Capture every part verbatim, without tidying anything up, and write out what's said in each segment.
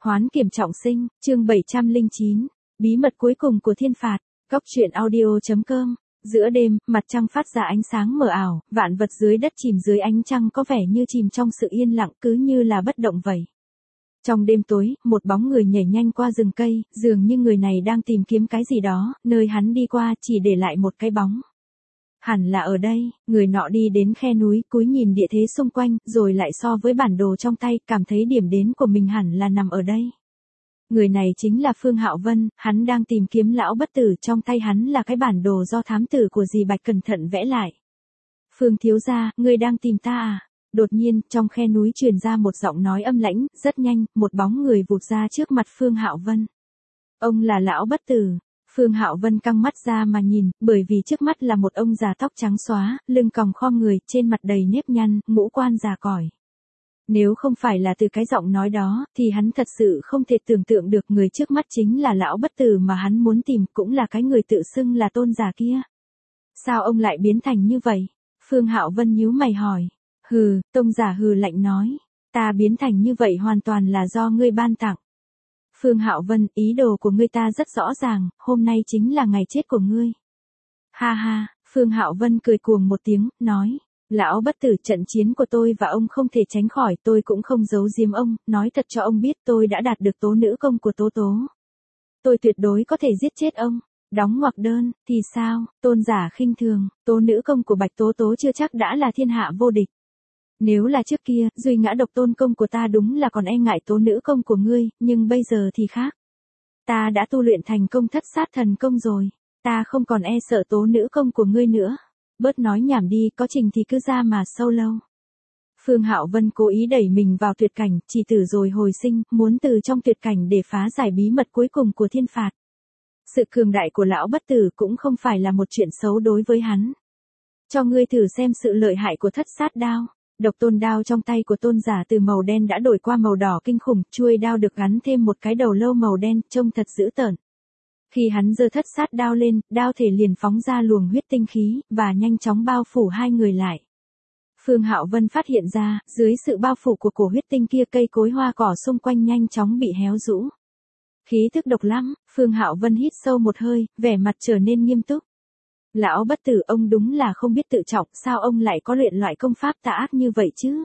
Hoán kiểm trọng sinh, chương bảy trăm lẻ chín, bí mật cuối cùng của thiên phạt, góc truyện audio.com. Giữa đêm, mặt trăng phát ra ánh sáng mờ ảo, vạn vật dưới đất chìm dưới ánh trăng có vẻ như chìm trong sự yên lặng cứ như là bất động vậy. Trong đêm tối, một bóng người nhảy nhanh qua rừng cây, dường như người này đang tìm kiếm cái gì đó, nơi hắn đi qua chỉ để lại một cái bóng. Hẳn là ở đây, người nọ đi đến khe núi, cúi nhìn địa thế xung quanh, rồi lại so với bản đồ trong tay, cảm thấy điểm đến của mình hẳn là nằm ở đây. Người này chính là Phương Hạo Vân, hắn đang tìm kiếm lão bất tử, trong tay hắn là cái bản đồ do thám tử của dì Bạch cẩn thận vẽ lại. Phương thiếu gia, ngươi đang tìm ta à? Đột nhiên, trong khe núi truyền ra một giọng nói âm lãnh, rất nhanh, một bóng người vụt ra trước mặt Phương Hạo Vân. Ông là lão bất tử. Phương Hạo Vân căng mắt ra mà nhìn, bởi vì trước mắt là một ông già tóc trắng xóa, lưng còng khom người, trên mặt đầy nếp nhăn, ngũ quan già cỗi. Nếu không phải là từ cái giọng nói đó, thì hắn thật sự không thể tưởng tượng được người trước mắt chính là lão bất tử mà hắn muốn tìm, cũng là cái người tự xưng là tôn giả kia. Sao ông lại biến thành như vậy? Phương Hạo Vân nhíu mày hỏi. Hừ, tôn giả hừ lạnh nói. Ta biến thành như vậy hoàn toàn là do ngươi ban tặng. Phương Hạo Vân, ý đồ của ngươi ta rất rõ ràng, hôm nay chính là ngày chết của ngươi. Ha ha, Phương Hạo Vân cười cuồng một tiếng, nói. Lão bất tử, trận chiến của tôi và ông không thể tránh khỏi, tôi cũng không giấu giếm ông, nói thật cho ông biết tôi đã đạt được tố nữ công của Tố Tố. Tôi tuyệt đối có thể giết chết ông. Đóng ngoặc đơn, thì sao, tôn giả khinh thường, tố nữ công của Bạch Tố Tố chưa chắc đã là thiên hạ vô địch. Nếu là trước kia, duy ngã độc tôn công của ta đúng là còn e ngại tố nữ công của ngươi, nhưng bây giờ thì khác. Ta đã tu luyện thành công thất sát thần công rồi, ta không còn e sợ tố nữ công của ngươi nữa. Bớt nói nhảm đi, có trình thì cứ ra mà sâu lâu. Phương Hạo Vân cố ý đẩy mình vào tuyệt cảnh, chỉ tử rồi hồi sinh, muốn từ trong tuyệt cảnh để phá giải bí mật cuối cùng của thiên phạt. Sự cường đại của lão bất tử cũng không phải là một chuyện xấu đối với hắn. Cho ngươi thử xem sự lợi hại của thất sát đao. Độc tôn đao trong tay của tôn giả từ màu đen đã đổi qua màu đỏ kinh khủng, chuôi đao được gắn thêm một cái đầu lâu màu đen, trông thật dữ tợn. Khi hắn giơ thất sát đao lên, đao thể liền phóng ra luồng huyết tinh khí, và nhanh chóng bao phủ hai người lại. Phương Hạo Vân phát hiện ra, dưới sự bao phủ của cổ huyết tinh kia cây cối hoa cỏ xung quanh nhanh chóng bị héo rũ. Khí thức độc lắm, Phương Hạo Vân hít sâu một hơi, vẻ mặt trở nên nghiêm túc. Lão bất tử, ông đúng là không biết tự trọng, sao ông lại có luyện loại công pháp tà ác như vậy chứ?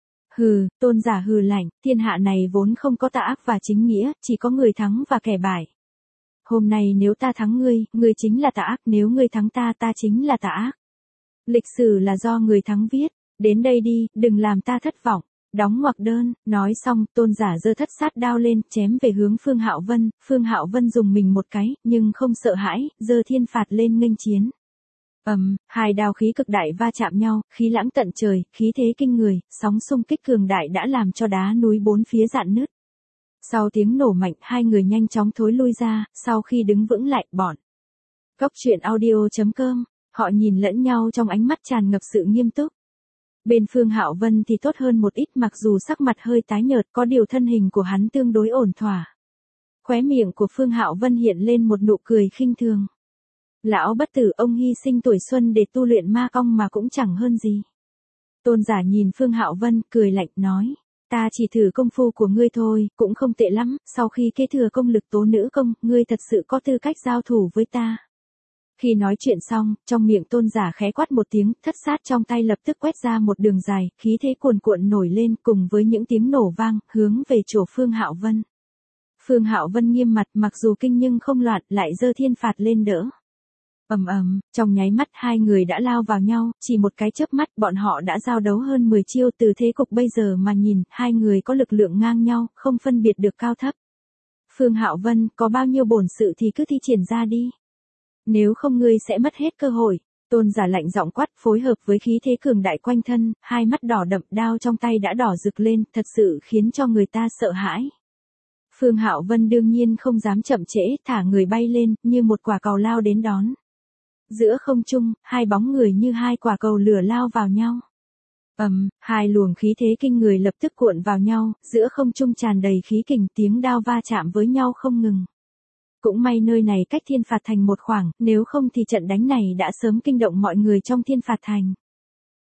Hừ, tôn giả hừ lạnh, thiên hạ này vốn không có tà ác và chính nghĩa, chỉ có người thắng và kẻ bại. Hôm nay nếu ta thắng ngươi, ngươi chính là tà ác, nếu ngươi thắng ta, ta chính là tà ác. Lịch sử là do người thắng viết, đến đây đi, đừng làm ta thất vọng. Đóng ngoặc đơn, nói xong, tôn giả giơ thất sát đao lên, chém về hướng Phương Hạo Vân, Phương Hạo Vân dùng mình một cái, nhưng không sợ hãi, giơ thiên phạt lên nghênh chiến. Ầm, um, hai đao khí cực đại va chạm nhau, khí lãng tận trời, khí thế kinh người, sóng xung kích cường đại đã làm cho đá núi bốn phía rạn nứt. Sau tiếng nổ mạnh, hai người nhanh chóng thối lui ra, sau khi đứng vững lại, bọn. Góc truyện audio.com, họ nhìn lẫn nhau trong ánh mắt tràn ngập sự nghiêm túc. Bên Phương Hạo Vân thì tốt hơn một ít, mặc dù sắc mặt hơi tái nhợt, có điều thân hình của hắn tương đối ổn thỏa. Khóe miệng của Phương Hạo Vân hiện lên một nụ cười khinh thường. Lão bất tử, ông hy sinh tuổi xuân để tu luyện ma công mà cũng chẳng hơn gì. Tôn giả nhìn Phương Hạo Vân, cười lạnh nói. Ta chỉ thử công phu của ngươi thôi, cũng không tệ lắm, sau khi kế thừa công lực tố nữ công, ngươi thật sự có tư cách giao thủ với ta. Khi nói chuyện xong, trong miệng tôn giả khẽ quát một tiếng, thất sát trong tay lập tức quét ra một đường dài, khí thế cuồn cuộn nổi lên cùng với những tiếng nổ vang, hướng về chỗ Phương Hạo Vân. Phương Hạo Vân nghiêm mặt, mặc dù kinh nhưng không loạn, lại giơ thiên phạt lên đỡ. Ầm ầm, trong nháy mắt hai người đã lao vào nhau, chỉ một cái chớp mắt bọn họ đã giao đấu hơn mười chiêu, từ thế cục bây giờ mà nhìn, hai người có lực lượng ngang nhau, không phân biệt được cao thấp. Phương Hạo Vân, có bao nhiêu bổn sự thì cứ thi triển ra đi. Nếu không ngươi sẽ mất hết cơ hội. Tôn giả lạnh giọng quát, phối hợp với khí thế cường đại quanh thân, hai mắt đỏ đậm, đao trong tay đã đỏ rực lên, thật sự khiến cho người ta sợ hãi. Phương Hạo Vân đương nhiên không dám chậm trễ, thả người bay lên, như một quả cầu lao đến đón. Giữa không trung, hai bóng người như hai quả cầu lửa lao vào nhau. Ầm, um, hai luồng khí thế kinh người lập tức cuộn vào nhau, giữa không trung tràn đầy khí kình, tiếng đao va chạm với nhau không ngừng. Cũng may nơi này cách thiên phạt thành một khoảng, nếu không thì trận đánh này đã sớm kinh động mọi người trong thiên phạt thành.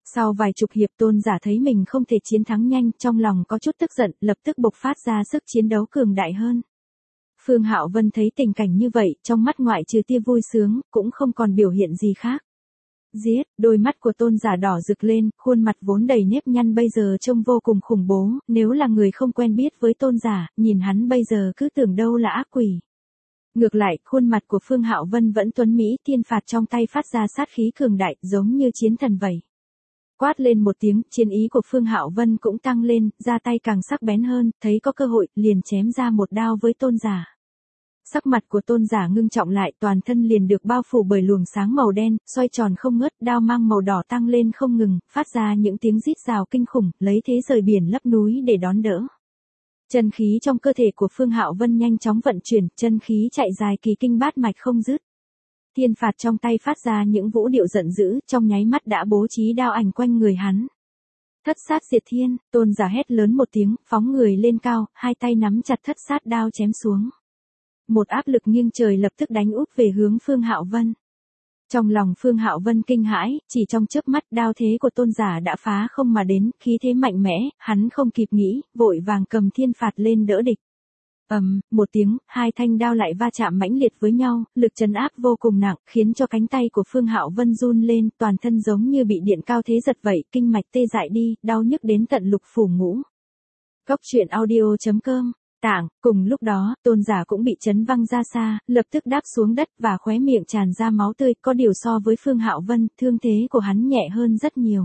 Sau vài chục hiệp tôn giả thấy mình không thể chiến thắng nhanh, trong lòng có chút tức giận, lập tức bộc phát ra sức chiến đấu cường đại hơn. Phương Hạo Vân thấy tình cảnh như vậy, trong mắt ngoại trừ tia vui sướng, cũng không còn biểu hiện gì khác. Giết, đôi mắt của tôn giả đỏ rực lên, khuôn mặt vốn đầy nếp nhăn bây giờ trông vô cùng khủng bố, nếu là người không quen biết với tôn giả, nhìn hắn bây giờ cứ tưởng đâu là ác quỷ. Ngược lại, khuôn mặt của Phương Hạo Vân vẫn tuấn mỹ, thiên phạt trong tay phát ra sát khí cường đại, giống như chiến thần vậy. Quát lên một tiếng, chiến ý của Phương Hạo Vân cũng tăng lên, ra tay càng sắc bén hơn, thấy có cơ hội, liền chém ra một đao với tôn giả. Sắc mặt của tôn giả ngưng trọng lại, toàn thân liền được bao phủ bởi luồng sáng màu đen, xoay tròn không ngớt, đao mang màu đỏ tăng lên không ngừng, phát ra những tiếng rít rào kinh khủng, lấy thế rời biển lấp núi để đón đỡ. Chân khí trong cơ thể của Phương Hạo Vân nhanh chóng vận chuyển, chân khí chạy dài kỳ kinh bát mạch không dứt. Thiên phạt trong tay phát ra những vũ điệu giận dữ, trong nháy mắt đã bố trí đao ảnh quanh người hắn. Thất sát diệt thiên, tôn giả hét lớn một tiếng, phóng người lên cao, hai tay nắm chặt thất sát đao chém xuống. Một áp lực nghiêng trời lập tức đánh úp về hướng Phương Hạo Vân. Trong lòng Phương Hạo Vân kinh hãi, chỉ trong chớp mắt đao thế của tôn giả đã phá không mà đến, khí thế mạnh mẽ, hắn không kịp nghĩ, vội vàng cầm thiên phạt lên đỡ địch. ầm, um, một tiếng, hai thanh đao lại va chạm mãnh liệt với nhau, lực trấn áp vô cùng nặng, khiến cho cánh tay của Phương Hạo Vân run lên, toàn thân giống như bị điện cao thế giật vậy, kinh mạch tê dại đi, đau nhức đến tận lục phủ ngũ. Góc truyện audio chấm com. Tạng, cùng lúc đó, tôn giả cũng bị chấn văng ra xa, lập tức đáp xuống đất và khóe miệng tràn ra máu tươi, có điều so với Phương Hạo Vân, thương thế của hắn nhẹ hơn rất nhiều.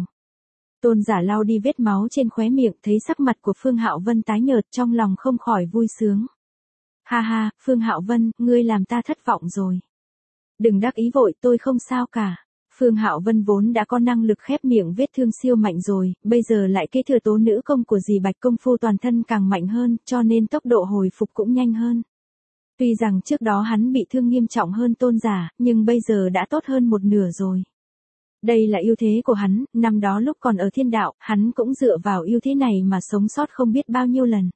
Tôn giả lau đi vết máu trên khóe miệng, thấy sắc mặt của Phương Hạo Vân tái nhợt, trong lòng không khỏi vui sướng. Ha ha, Phương Hạo Vân, ngươi làm ta thất vọng rồi. Đừng đắc ý vội, tôi không sao cả. Phương Hạo Vân vốn đã có năng lực khép miệng vết thương siêu mạnh rồi, bây giờ lại kế thừa tố nữ công của dì Bạch công phu toàn thân càng mạnh hơn, cho nên tốc độ hồi phục cũng nhanh hơn. Tuy rằng trước đó hắn bị thương nghiêm trọng hơn tôn giả, nhưng bây giờ đã tốt hơn một nửa rồi. Đây là ưu thế của hắn, năm đó lúc còn ở thiên đạo, hắn cũng dựa vào ưu thế này mà sống sót không biết bao nhiêu lần.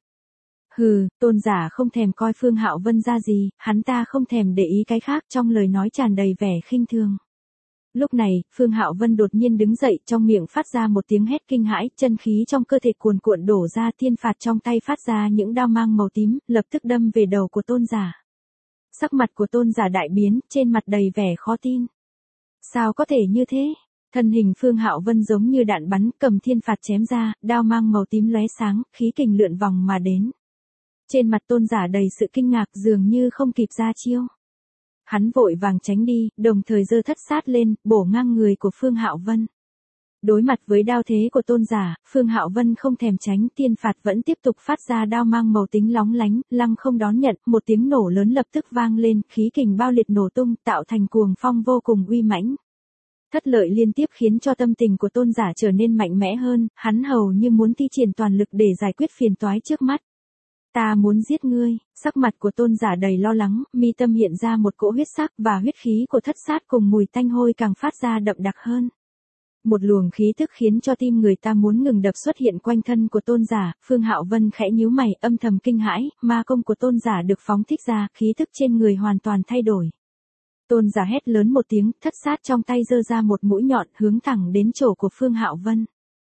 Hừ, tôn giả không thèm coi Phương Hạo Vân ra gì, hắn ta không thèm để ý cái khác, trong lời nói tràn đầy vẻ khinh thường. Lúc này, Phương Hạo Vân đột nhiên đứng dậy, trong miệng phát ra một tiếng hét kinh hãi, chân khí trong cơ thể cuồn cuộn đổ ra, thiên phạt trong tay phát ra những đao mang màu tím, lập tức đâm về đầu của tôn giả. Sắc mặt của tôn giả đại biến, trên mặt đầy vẻ khó tin. Sao có thể như thế? Thân hình Phương Hạo Vân giống như đạn bắn, cầm thiên phạt chém ra, đao mang màu tím lóe sáng, khí kình lượn vòng mà đến. Trên mặt tôn giả đầy sự kinh ngạc, dường như không kịp ra chiêu. Hắn vội vàng tránh đi, đồng thời giơ thất sát lên, bổ ngang người của Phương Hạo Vân. Đối mặt với đao thế của tôn giả, Phương Hạo Vân không thèm tránh, thiên phạt vẫn tiếp tục phát ra đao mang màu tím lóng lánh, lăng không đón nhận, một tiếng nổ lớn lập tức vang lên, khí kình bao liệt nổ tung, tạo thành cuồng phong vô cùng uy mãnh. Thất lợi liên tiếp khiến cho tâm tình của tôn giả trở nên mạnh mẽ hơn, hắn hầu như muốn thi triển toàn lực để giải quyết phiền toái trước mắt. Ta muốn giết ngươi, sắc mặt của tôn giả đầy lo lắng, mi tâm hiện ra một cỗ huyết sắc và huyết khí của thất sát cùng mùi tanh hôi càng phát ra đậm đặc hơn. Một luồng khí tức khiến cho tim người ta muốn ngừng đập xuất hiện quanh thân của tôn giả, Phương Hạo Vân khẽ nhíu mày, âm thầm kinh hãi, ma công của tôn giả được phóng thích ra, khí tức trên người hoàn toàn thay đổi. Tôn giả hét lớn một tiếng, thất sát trong tay giơ ra một mũi nhọn hướng thẳng đến chỗ của Phương Hạo Vân.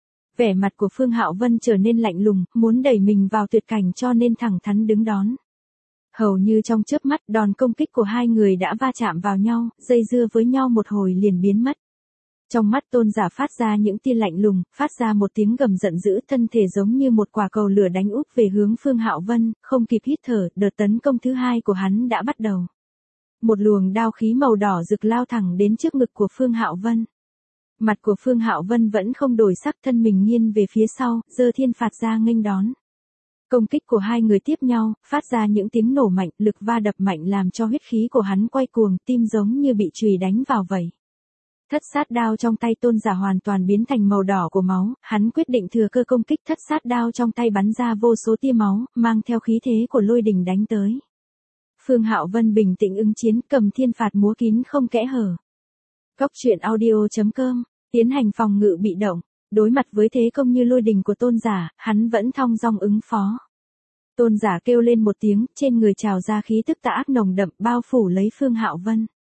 Vẻ mặt của Phương Hạo Vân trở nên lạnh lùng, muốn đẩy mình vào tuyệt cảnh cho nên thẳng thắn đứng đón. Hầu như trong chớp mắt, đòn công kích của hai người đã va chạm vào nhau, dây dưa với nhau một hồi liền biến mất. Trong mắt tôn giả phát ra những tia lạnh lùng, phát ra một tiếng gầm giận dữ, thân thể giống như một quả cầu lửa đánh úp về hướng Phương Hạo Vân, không kịp hít thở, đợt tấn công thứ hai của hắn đã bắt đầu. Một luồng đao khí màu đỏ rực lao thẳng đến trước ngực của Phương Hạo Vân. Mặt của Phương Hạo Vân vẫn không đổi sắc, thân mình nghiêng về phía sau, giơ thiên phạt ra nghênh đón. Công kích của hai người tiếp nhau, phát ra những tiếng nổ mạnh, lực va đập mạnh làm cho huyết khí của hắn quay cuồng, tim giống như bị chùy đánh vào vậy. Thất sát đao trong tay tôn giả hoàn toàn biến thành màu đỏ của máu, hắn quyết định thừa cơ công kích, thất sát đao trong tay bắn ra vô số tia máu, mang theo khí thế của lôi đình đánh tới. Phương Hạo Vân bình tĩnh ứng chiến, cầm thiên phạt múa kín không kẽ hở. Góc truyện audio chấm com, tiến hành phòng ngự bị động, đối mặt với thế công như lôi đình của tôn giả, hắn vẫn thong dong ứng phó. Tôn giả kêu lên một tiếng, trên người trào ra khí tức tà ác nồng đậm bao phủ lấy Phương Hạo Vân.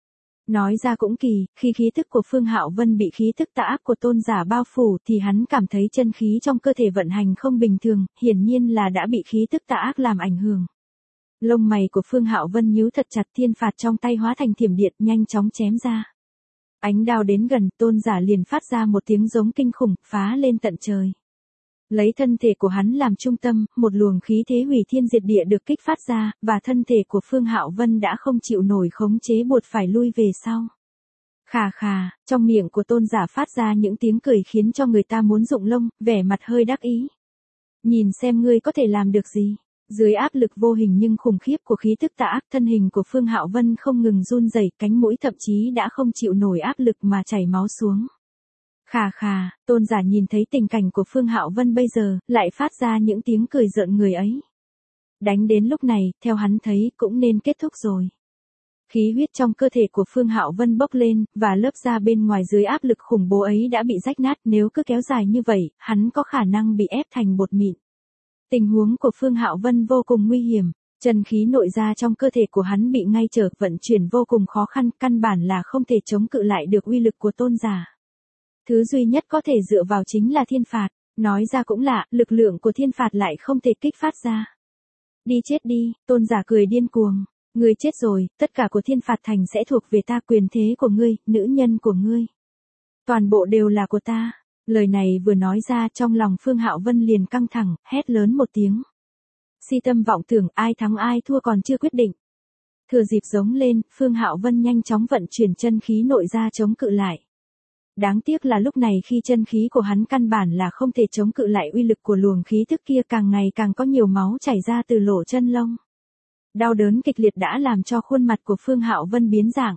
Nói ra cũng kỳ, khi khí tức của Phương Hạo Vân bị khí tức tà ác của tôn giả bao phủ thì hắn cảm thấy chân khí trong cơ thể vận hành không bình thường, hiển nhiên là đã bị khí tức tà ác làm ảnh hưởng. Lông mày của Phương Hạo Vân nhíu thật chặt, thiên phạt trong tay hóa thành thiểm điện nhanh chóng chém ra. Ánh đao đến gần, tôn giả liền phát ra một tiếng giống kinh khủng, phá lên tận trời. Lấy thân thể của hắn làm trung tâm, một luồng khí thế hủy thiên diệt địa được kích phát ra, và thân thể của Phương Hạo Vân đã không chịu nổi khống chế buộc phải lui về sau. Khà khà, trong miệng của tôn giả phát ra những tiếng cười khiến cho người ta muốn rụng lông, vẻ mặt hơi đắc ý. Nhìn xem ngươi có thể làm được gì. Dưới áp lực vô hình nhưng khủng khiếp của khí tức tà ác, thân hình của Phương Hạo Vân không ngừng run rẩy, cánh mũi thậm chí đã không chịu nổi áp lực mà chảy máu xuống. Khà khà, tôn giả nhìn thấy tình cảnh của Phương Hạo Vân bây giờ, lại phát ra những tiếng cười rợn người ấy. Đánh đến lúc này, theo hắn thấy, cũng nên kết thúc rồi. Khí huyết trong cơ thể của Phương Hạo Vân bốc lên, và lớp da bên ngoài dưới áp lực khủng bố ấy đã bị rách nát, nếu cứ kéo dài như vậy, hắn có khả năng bị ép thành bột mịn. Tình huống của Phương Hạo Vân vô cùng nguy hiểm, chân khí nội ra trong cơ thể của hắn bị ngay trở vận chuyển vô cùng khó khăn, căn bản là không thể chống cự lại được uy lực của tôn giả. Thứ duy nhất có thể dựa vào chính là thiên phạt, nói ra cũng lạ, lực lượng của thiên phạt lại không thể kích phát ra. Đi chết đi, tôn giả cười điên cuồng, ngươi chết rồi, tất cả của thiên phạt thành sẽ thuộc về ta, quyền thế của ngươi, nữ nhân của ngươi. Toàn bộ đều là của ta. Lời này vừa nói ra trong lòng Phương Hạo Vân liền căng thẳng, hét lớn một tiếng. Si tâm vọng tưởng, ai thắng ai thua còn chưa quyết định. Thừa dịp giống lên, Phương Hạo Vân nhanh chóng vận chuyển chân khí nội ra chống cự lại. Đáng tiếc là lúc này khi chân khí của hắn căn bản là không thể chống cự lại uy lực của luồng khí thức kia, càng ngày càng có nhiều máu chảy ra từ lỗ chân lông. Đau đớn kịch liệt đã làm cho khuôn mặt của Phương Hạo Vân biến dạng.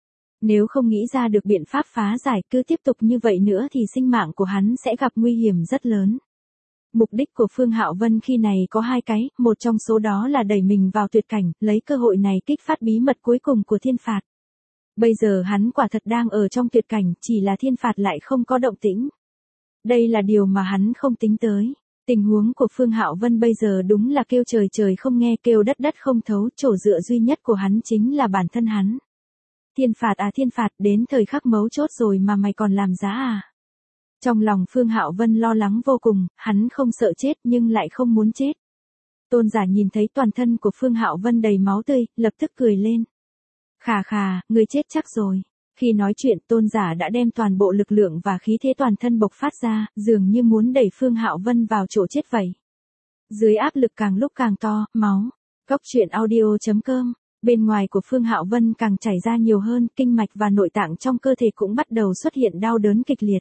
Nếu không nghĩ ra được biện pháp phá giải, cứ tiếp tục như vậy nữa thì sinh mạng của hắn sẽ gặp nguy hiểm rất lớn. Mục đích của Phương Hạo Vân khi này có hai cái, một trong số đó là đẩy mình vào tuyệt cảnh, lấy cơ hội này kích phát bí mật cuối cùng của thiên phạt. Bây giờ hắn quả thật đang ở trong tuyệt cảnh, chỉ là thiên phạt lại không có động tĩnh. Đây là điều mà hắn không tính tới. Tình huống của Phương Hạo Vân bây giờ đúng là kêu trời trời không nghe, kêu đất đất không thấu, chỗ dựa duy nhất của hắn chính là bản thân hắn. Thiên phạt à thiên phạt, đến thời khắc mấu chốt rồi mà mày còn làm giá à? Trong lòng Phương Hạo Vân lo lắng vô cùng, hắn không sợ chết nhưng lại không muốn chết. Tôn giả nhìn thấy toàn thân của Phương Hạo Vân đầy máu tươi, lập tức cười lên. Khà khà, người chết chắc rồi. Khi nói chuyện, tôn giả đã đem toàn bộ lực lượng và khí thế toàn thân bộc phát ra, dường như muốn đẩy Phương Hạo Vân vào chỗ chết vậy. Dưới áp lực càng lúc càng to, máu. Góc truyện audio chấm com. Bên ngoài của Phương Hạo Vân càng chảy ra nhiều hơn, kinh mạch và nội tạng trong cơ thể cũng bắt đầu xuất hiện đau đớn kịch liệt.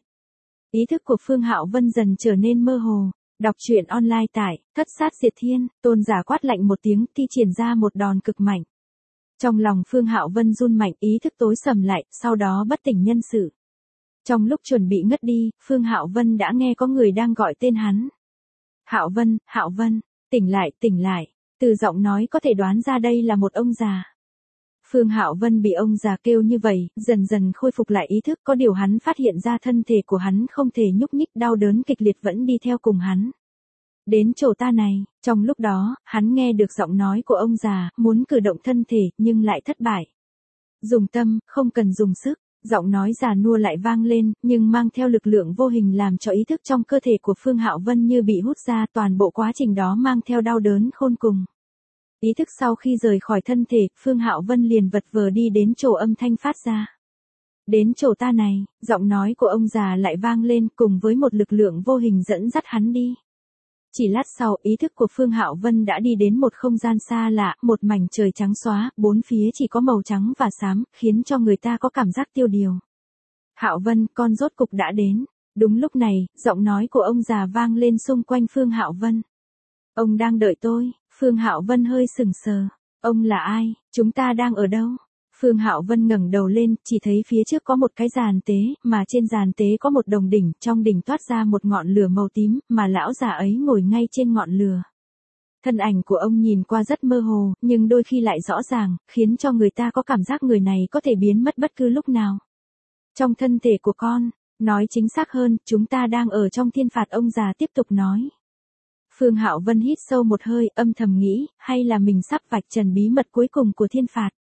Ý thức của Phương Hạo Vân dần trở nên mơ hồ. Đọc truyện online tại Thất Sát Diệt Thiên, tôn giả quát lạnh một tiếng, thi triển ra một đòn cực mạnh. Trong lòng Phương Hạo Vân run mạnh, ý thức tối sầm lại, sau đó bất tỉnh nhân sự. Trong lúc chuẩn bị ngất đi, Phương Hạo Vân đã nghe có người đang gọi tên hắn. Hạo Vân, Hạo Vân, tỉnh lại, tỉnh lại. Từ giọng nói có thể đoán ra đây là một ông già. Phương Hạo Vân bị ông già kêu như vậy, dần dần khôi phục lại ý thức, có điều hắn phát hiện ra thân thể của hắn không thể nhúc nhích, đau đớn kịch liệt vẫn đi theo cùng hắn. Đến chỗ ta này, trong lúc đó, hắn nghe được giọng nói của ông già, muốn cử động thân thể, nhưng lại thất bại. Dùng tâm, không cần dùng sức, giọng nói già nua lại vang lên, nhưng mang theo lực lượng vô hình làm cho ý thức trong cơ thể của Phương Hạo Vân như bị hút ra, toàn bộ quá trình đó mang theo đau đớn khôn cùng. Ý thức sau khi rời khỏi thân thể, Phương Hạo Vân liền vật vờ đi đến chỗ âm thanh phát ra. Đến chỗ ta này, giọng nói của ông già lại vang lên cùng với một lực lượng vô hình dẫn dắt hắn đi. Chỉ lát sau, ý thức của Phương Hạo Vân đã đi đến một không gian xa lạ, một mảnh trời trắng xóa, bốn phía chỉ có màu trắng và xám, khiến cho người ta có cảm giác tiêu điều. Hạo Vân, con rốt cục đã đến. Đúng lúc này, giọng nói của ông già vang lên xung quanh Phương Hạo Vân. Ông đang đợi tôi. Phương Hạo Vân hơi sừng sờ. Ông là ai? Chúng ta đang ở đâu? Phương Hạo Vân ngẩng đầu lên, chỉ thấy phía trước có một cái giàn tế, mà trên giàn tế có một đồng đỉnh, trong đỉnh toát ra một ngọn lửa màu tím, mà lão già ấy ngồi ngay trên ngọn lửa. Thân ảnh của ông nhìn qua rất mơ hồ, nhưng đôi khi lại rõ ràng, khiến cho người ta có cảm giác người này có thể biến mất bất cứ lúc nào. Trong thân thể của con, nói chính xác hơn, chúng ta đang ở trong thiên phạt, ông già tiếp tục nói. Phương Hạo Vân hít sâu một hơi, âm thầm nghĩ, hay là mình sắp vạch trần bí mật cuối cùng của thiên phạt.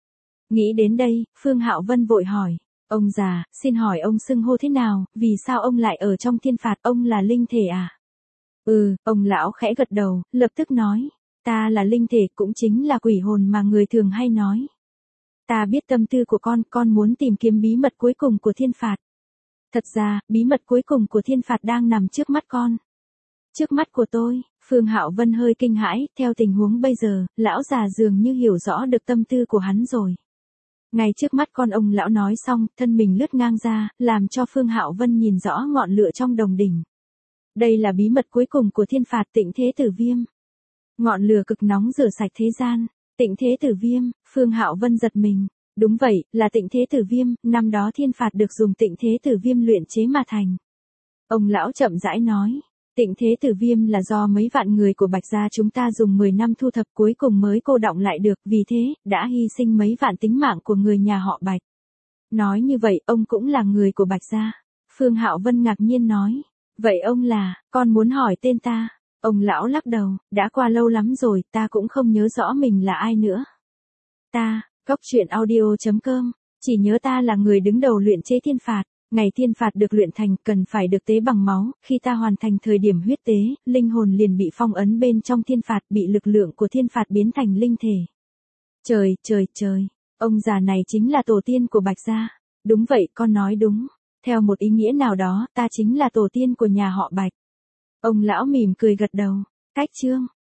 Nghĩ đến đây, Phương Hạo Vân vội hỏi, ông già, xin hỏi ông xưng hô thế nào, vì sao ông lại ở trong thiên phạt, ông là linh thể à? Ừ, ông lão khẽ gật đầu, lập tức nói, ta là linh thể, cũng chính là quỷ hồn mà người thường hay nói. Ta biết tâm tư của con, con muốn tìm kiếm bí mật cuối cùng của thiên phạt. Thật ra, bí mật cuối cùng của thiên phạt đang nằm trước mắt con. Trước mắt của tôi, Phương Hạo Vân hơi kinh hãi, theo tình huống bây giờ, lão già dường như hiểu rõ được tâm tư của hắn rồi. Ngay trước mắt con, ông lão nói xong, thân mình lướt ngang ra, làm cho Phương Hạo Vân nhìn rõ ngọn lửa trong đồng đỉnh. Đây là bí mật cuối cùng của thiên phạt Tịnh Thế Tử Viêm. Ngọn lửa cực nóng rửa sạch thế gian. Tịnh Thế Tử Viêm, Phương Hạo Vân giật mình. Đúng vậy, là Tịnh Thế Tử Viêm, năm đó thiên phạt được dùng Tịnh Thế Tử Viêm luyện chế mà thành. Ông lão chậm rãi nói, Tịnh Thế Tử Viêm là do mấy vạn người của Bạch gia chúng ta dùng mười năm thu thập cuối cùng mới cô đọng lại được, vì thế, đã hy sinh mấy vạn tính mạng của người nhà họ Bạch. Nói như vậy, ông cũng là người của Bạch gia. Phương Hạo Vân ngạc nhiên nói, vậy ông là, con muốn hỏi tên ta. Ông lão lắc đầu, đã qua lâu lắm rồi, ta cũng không nhớ rõ mình là ai nữa. Ta, Cóc Truyện Audio chấm com, chỉ nhớ ta là người đứng đầu luyện chế thiên phạt. Ngày thiên phạt được luyện thành, cần phải được tế bằng máu, khi ta hoàn thành thời điểm huyết tế, linh hồn liền bị phong ấn bên trong thiên phạt, bị lực lượng của thiên phạt biến thành linh thể. Trời, trời, trời, ông già này chính là tổ tiên của Bạch gia. Đúng vậy, con nói đúng. Theo một ý nghĩa nào đó, ta chính là tổ tiên của nhà họ Bạch. Ông lão mỉm cười gật đầu. Cách chương